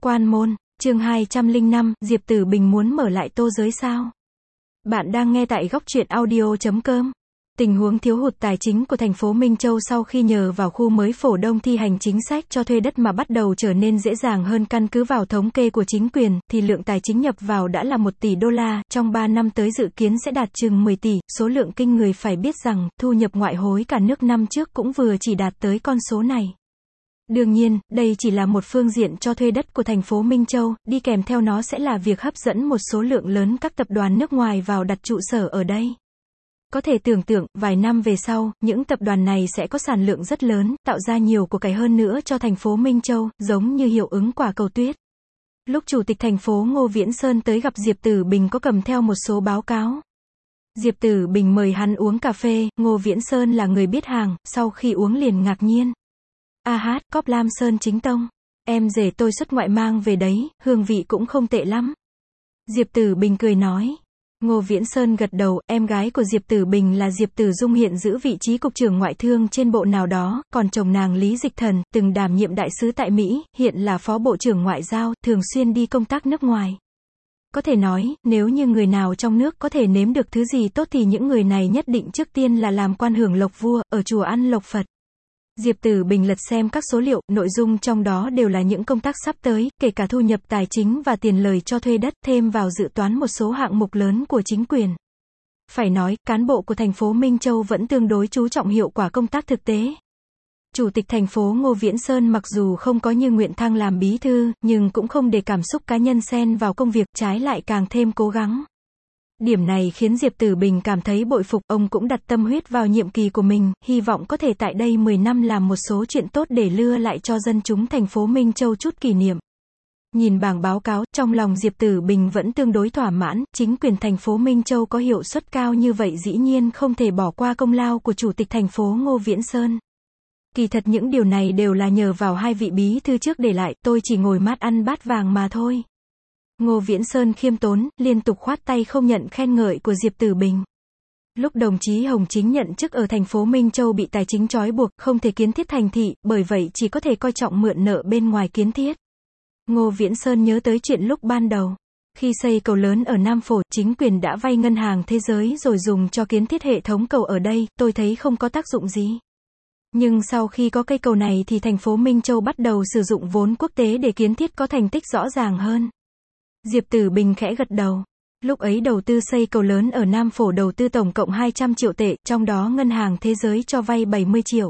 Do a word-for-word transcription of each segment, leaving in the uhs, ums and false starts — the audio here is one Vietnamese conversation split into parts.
Quan môn, chương hai trăm lẻ năm, Diệp Tử Bình muốn mở lại Tô Giới sao? Bạn đang nghe tại góc truyện audio chấm com. Tình huống thiếu hụt tài chính của thành phố Minh Châu sau khi nhờ vào khu mới Phổ Đông thi hành chính sách cho thuê đất mà bắt đầu trở nên dễ dàng hơn. Căn cứ vào thống kê của chính quyền, thì lượng tài chính nhập vào đã là một tỷ đô la, trong ba năm tới dự kiến sẽ đạt chừng mười tỷ, số lượng kinh người. Phải biết rằng, thu nhập ngoại hối cả nước năm trước cũng vừa chỉ đạt tới con số này. Đương nhiên, đây chỉ là một phương diện cho thuê đất của thành phố Minh Châu, đi kèm theo nó sẽ là việc hấp dẫn một số lượng lớn các tập đoàn nước ngoài vào đặt trụ sở ở đây. Có thể tưởng tượng, vài năm về sau, những tập đoàn này sẽ có sản lượng rất lớn, tạo ra nhiều của cải hơn nữa cho thành phố Minh Châu, giống như hiệu ứng quả cầu tuyết. Lúc Chủ tịch thành phố Ngô Viễn Sơn tới gặp Diệp Tử Bình có cầm theo một số báo cáo. Diệp Tử Bình mời hắn uống cà phê, Ngô Viễn Sơn là người biết hàng, sau khi uống liền ngạc nhiên. A hát, cóp Lam Sơn chính tông. Em rể tôi xuất ngoại mang về đấy, hương vị cũng không tệ lắm. Diệp Tử Bình cười nói. Ngô Viễn Sơn gật đầu, em gái của Diệp Tử Bình là Diệp Tử Dung hiện giữ vị trí cục trưởng ngoại thương trên bộ nào đó, còn chồng nàng Lý Dịch Thần, từng đảm nhiệm đại sứ tại Mỹ, hiện là phó bộ trưởng ngoại giao, thường xuyên đi công tác nước ngoài. Có thể nói, nếu như người nào trong nước có thể nếm được thứ gì tốt thì những người này nhất định trước tiên là làm quan hưởng lộc vua, ở chùa ăn lộc Phật. Diệp Tử Bình lật xem các số liệu, nội dung trong đó đều là những công tác sắp tới, kể cả thu nhập tài chính và tiền lời cho thuê đất, thêm vào dự toán một số hạng mục lớn của chính quyền. Phải nói, cán bộ của thành phố Minh Châu vẫn tương đối chú trọng hiệu quả công tác thực tế. Chủ tịch thành phố Ngô Viễn Sơn mặc dù không có như nguyện thăng làm bí thư, nhưng cũng không để cảm xúc cá nhân xen vào công việc, trái lại càng thêm cố gắng. Điểm này khiến Diệp Tử Bình cảm thấy bội phục, ông cũng đặt tâm huyết vào nhiệm kỳ của mình, hy vọng có thể tại đây mười năm làm một số chuyện tốt để lưa lại cho dân chúng thành phố Minh Châu chút kỷ niệm. Nhìn bảng báo cáo, trong lòng Diệp Tử Bình vẫn tương đối thỏa mãn, chính quyền thành phố Minh Châu có hiệu suất cao như vậy dĩ nhiên không thể bỏ qua công lao của Chủ tịch thành phố Ngô Viễn Sơn. Kỳ thật những điều này đều là nhờ vào hai vị bí thư trước để lại, tôi chỉ ngồi mát ăn bát vàng mà thôi. Ngô Viễn Sơn khiêm tốn, liên tục khoát tay không nhận khen ngợi của Diệp Tử Bình. Lúc đồng chí Hồng Chính nhận chức ở thành phố Minh Châu bị tài chính trói buộc, không thể kiến thiết thành thị, bởi vậy chỉ có thể coi trọng mượn nợ bên ngoài kiến thiết. Ngô Viễn Sơn nhớ tới chuyện lúc ban đầu. Khi xây cầu lớn ở Nam Phổ, chính quyền đã vay ngân hàng thế giới rồi dùng cho kiến thiết hệ thống cầu ở đây, tôi thấy không có tác dụng gì. Nhưng sau khi có cây cầu này thì thành phố Minh Châu bắt đầu sử dụng vốn quốc tế để kiến thiết có thành tích rõ ràng hơn. Diệp Tử Bình khẽ gật đầu. Lúc ấy đầu tư xây cầu lớn ở Nam Phổ đầu tư tổng cộng hai trăm triệu tệ, trong đó ngân hàng thế giới cho vay bảy mươi triệu.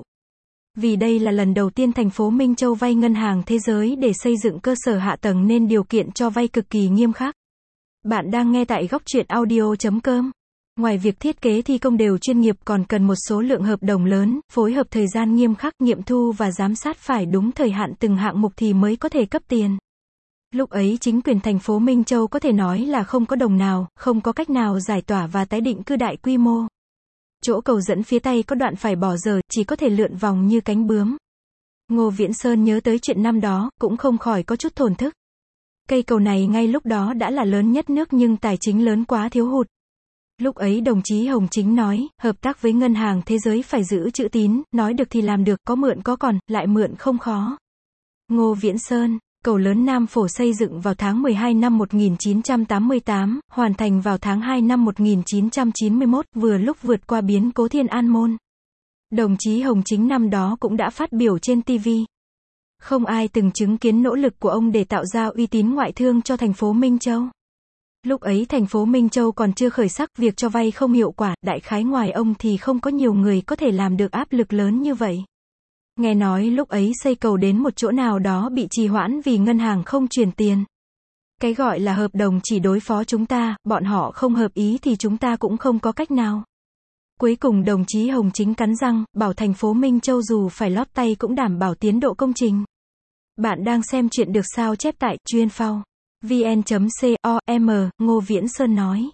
Vì đây là lần đầu tiên thành phố Minh Châu vay ngân hàng thế giới để xây dựng cơ sở hạ tầng nên điều kiện cho vay cực kỳ nghiêm khắc. Bạn đang nghe tại góc truyện audio chấm com. Ngoài việc thiết kế thi công đều chuyên nghiệp còn cần một số lượng hợp đồng lớn, phối hợp thời gian nghiêm khắc, nghiệm thu và giám sát phải đúng thời hạn từng hạng mục thì mới có thể cấp tiền. Lúc ấy chính quyền thành phố Minh Châu có thể nói là không có đồng nào, không có cách nào giải tỏa và tái định cư đại quy mô. Chỗ cầu dẫn phía Tây có đoạn phải bỏ dở, chỉ có thể lượn vòng như cánh bướm. Ngô Viễn Sơn nhớ tới chuyện năm đó, cũng không khỏi có chút thổn thức. Cây cầu này ngay lúc đó đã là lớn nhất nước nhưng tài chính lớn quá thiếu hụt. Lúc ấy đồng chí Hồng Chính nói, hợp tác với ngân hàng thế giới phải giữ chữ tín, nói được thì làm được, có mượn có còn, lại mượn không khó. Ngô Viễn Sơn. Cầu lớn Nam Phổ xây dựng vào tháng mười hai năm một nghìn chín trăm tám mươi tám, hoàn thành vào tháng hai năm một nghìn chín trăm chín mươi mốt, vừa lúc vượt qua biến cố Thiên An Môn. Đồng chí Hồng Chính năm đó cũng đã phát biểu trên ti vi. Không ai từng chứng kiến nỗ lực của ông để tạo ra uy tín ngoại thương cho thành phố Minh Châu. Lúc ấy thành phố Minh Châu còn chưa khởi sắc, việc cho vay không hiệu quả, đại khái ngoài ông thì không có nhiều người có thể làm được áp lực lớn như vậy. Nghe nói lúc ấy xây cầu đến một chỗ nào đó bị trì hoãn vì ngân hàng không chuyển tiền. Cái gọi là hợp đồng chỉ đối phó chúng ta, bọn họ không hợp ý thì chúng ta cũng không có cách nào. Cuối cùng đồng chí Hồng Chính cắn răng, bảo thành phố Minh Châu dù phải lót tay cũng đảm bảo tiến độ công trình. Bạn đang xem chuyện được sao chép tại chuyên phao vn chấm com, Ngô Viễn Sơn nói.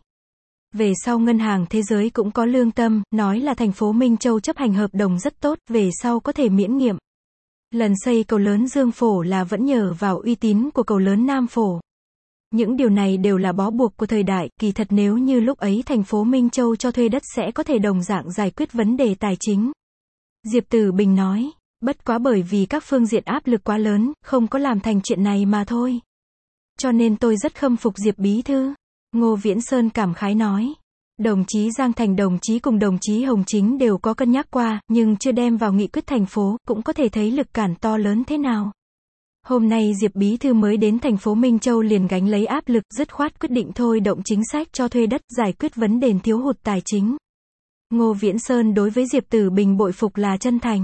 Về sau ngân hàng thế giới cũng có lương tâm, nói là thành phố Minh Châu chấp hành hợp đồng rất tốt, về sau có thể miễn nghiệm. Lần xây cầu lớn Dương Phổ là vẫn nhờ vào uy tín của cầu lớn Nam Phổ. Những điều này đều là bó buộc của thời đại, kỳ thật nếu như lúc ấy thành phố Minh Châu cho thuê đất sẽ có thể đồng dạng giải quyết vấn đề tài chính. Diệp Tử Bình nói, bất quá bởi vì các phương diện áp lực quá lớn, không có làm thành chuyện này mà thôi. Cho nên tôi rất khâm phục Diệp Bí Thư. Ngô Viễn Sơn cảm khái nói. Đồng chí Giang Thành đồng chí cùng đồng chí Hồng Chính đều có cân nhắc qua, nhưng chưa đem vào nghị quyết thành phố, cũng có thể thấy lực cản to lớn thế nào. Hôm nay Diệp Bí Thư mới đến thành phố Minh Châu liền gánh lấy áp lực, dứt khoát quyết định thôi động chính sách cho thuê đất, giải quyết vấn đề thiếu hụt tài chính. Ngô Viễn Sơn đối với Diệp Tử Bình bội phục là chân thành.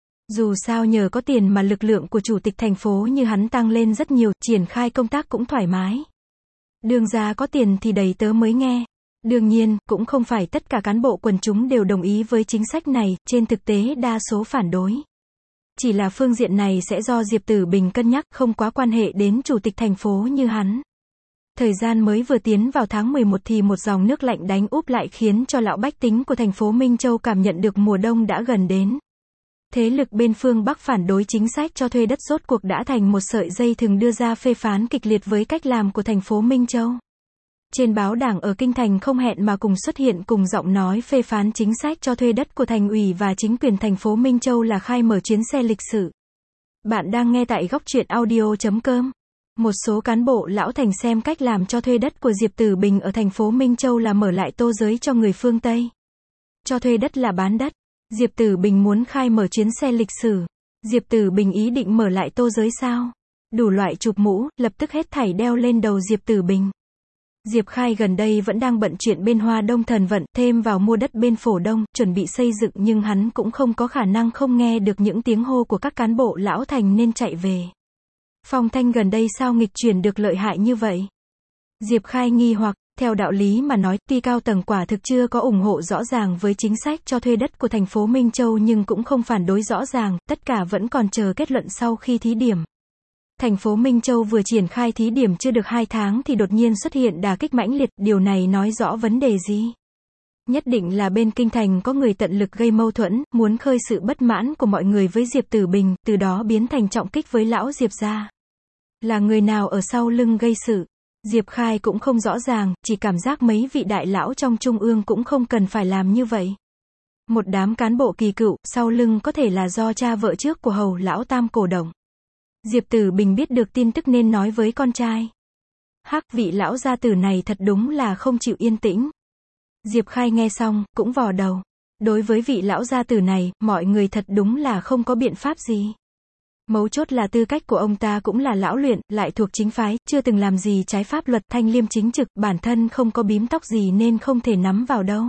Dù sao nhờ có tiền mà lực lượng của chủ tịch thành phố như hắn tăng lên rất nhiều, triển khai công tác cũng thoải mái. Đường ra có tiền thì đầy tớ mới nghe. Đương nhiên, cũng không phải tất cả cán bộ quần chúng đều đồng ý với chính sách này, trên thực tế đa số phản đối. Chỉ là phương diện này sẽ do Diệp Tử Bình cân nhắc, không quá quan hệ đến chủ tịch thành phố như hắn. Thời gian mới vừa tiến vào tháng mười một thì một dòng nước lạnh đánh úp lại khiến cho lão bách tính của thành phố Minh Châu cảm nhận được mùa đông đã gần đến. Thế lực bên phương Bắc phản đối chính sách cho thuê đất rốt cuộc đã thành một sợi dây thừng đưa ra phê phán kịch liệt với cách làm của thành phố Minh Châu. Trên báo đảng ở Kinh Thành không hẹn mà cùng xuất hiện cùng giọng nói phê phán chính sách cho thuê đất của thành ủy và chính quyền thành phố Minh Châu là khai mở chuyến xe lịch sử. Bạn đang nghe tại góc truyện audio chấm com. Một số cán bộ lão thành xem cách làm cho thuê đất của Diệp Tử Bình ở thành phố Minh Châu là mở lại tô giới cho người phương Tây. Cho thuê đất là bán đất. Diệp Tử Bình muốn khai mở chuyến xe lịch sử. Diệp Tử Bình ý định mở lại tô giới sao? Đủ loại chụp mũ, lập tức hết thảy đeo lên đầu Diệp Tử Bình. Diệp Khai gần đây vẫn đang bận chuyện bên Hoa Đông Thần Vận, thêm vào mua đất bên Phổ Đông, chuẩn bị xây dựng nhưng hắn cũng không có khả năng không nghe được những tiếng hô của các cán bộ lão thành nên chạy về. Phong Thanh gần đây sao nghịch chuyển được lợi hại như vậy? Diệp Khai nghi hoặc, theo đạo lý mà nói, tuy cao tầng quả thực chưa có ủng hộ rõ ràng với chính sách cho thuê đất của thành phố Minh Châu nhưng cũng không phản đối rõ ràng, tất cả vẫn còn chờ kết luận sau khi thí điểm. Thành phố Minh Châu vừa triển khai thí điểm chưa được hai tháng thì đột nhiên xuất hiện đả kích mãnh liệt, điều này nói rõ vấn đề gì? Nhất định là bên Kinh Thành có người tận lực gây mâu thuẫn, muốn khơi sự bất mãn của mọi người với Diệp Tử Bình, từ đó biến thành trọng kích với lão Diệp gia. Là người nào ở sau lưng gây sự? Diệp Khai cũng không rõ ràng, chỉ cảm giác mấy vị đại lão trong trung ương cũng không cần phải làm như vậy. Một đám cán bộ kỳ cựu, sau lưng có thể là do cha vợ trước của Hầu lão Tam cổ động. Diệp Tử Bình biết được tin tức nên nói với con trai. Hắc, vị lão gia tử này thật đúng là không chịu yên tĩnh. Diệp Khai nghe xong, cũng vò đầu. Đối với vị lão gia tử này, mọi người thật đúng là không có biện pháp gì. Mấu chốt là tư cách của ông ta cũng là lão luyện, lại thuộc chính phái, chưa từng làm gì trái pháp luật, thanh liêm chính trực, bản thân không có bím tóc gì nên không thể nắm vào đâu.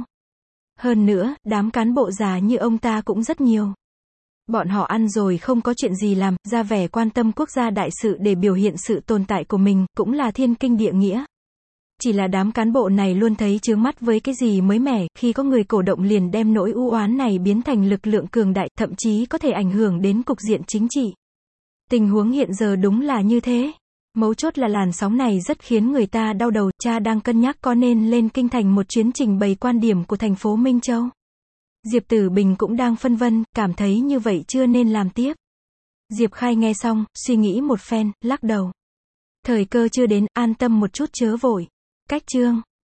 Hơn nữa, đám cán bộ già như ông ta cũng rất nhiều. Bọn họ ăn rồi không có chuyện gì làm, ra vẻ quan tâm quốc gia đại sự để biểu hiện sự tồn tại của mình, cũng là thiên kinh địa nghĩa. Chỉ là đám cán bộ này luôn thấy chướng mắt với cái gì mới mẻ, khi có người cổ động liền đem nỗi u oán này biến thành lực lượng cường đại, thậm chí có thể ảnh hưởng đến cục diện chính trị. Tình huống hiện giờ đúng là như thế. Mấu chốt là làn sóng này rất khiến người ta đau đầu, cha đang cân nhắc có nên lên Kinh Thành một chuyến trình bày quan điểm của thành phố Minh Châu. Diệp Tử Bình cũng đang phân vân, cảm thấy như vậy chưa nên làm tiếp. Diệp Khai nghe xong, suy nghĩ một phen, lắc đầu. Thời cơ chưa đến, an tâm một chút chớ vội. Cách chương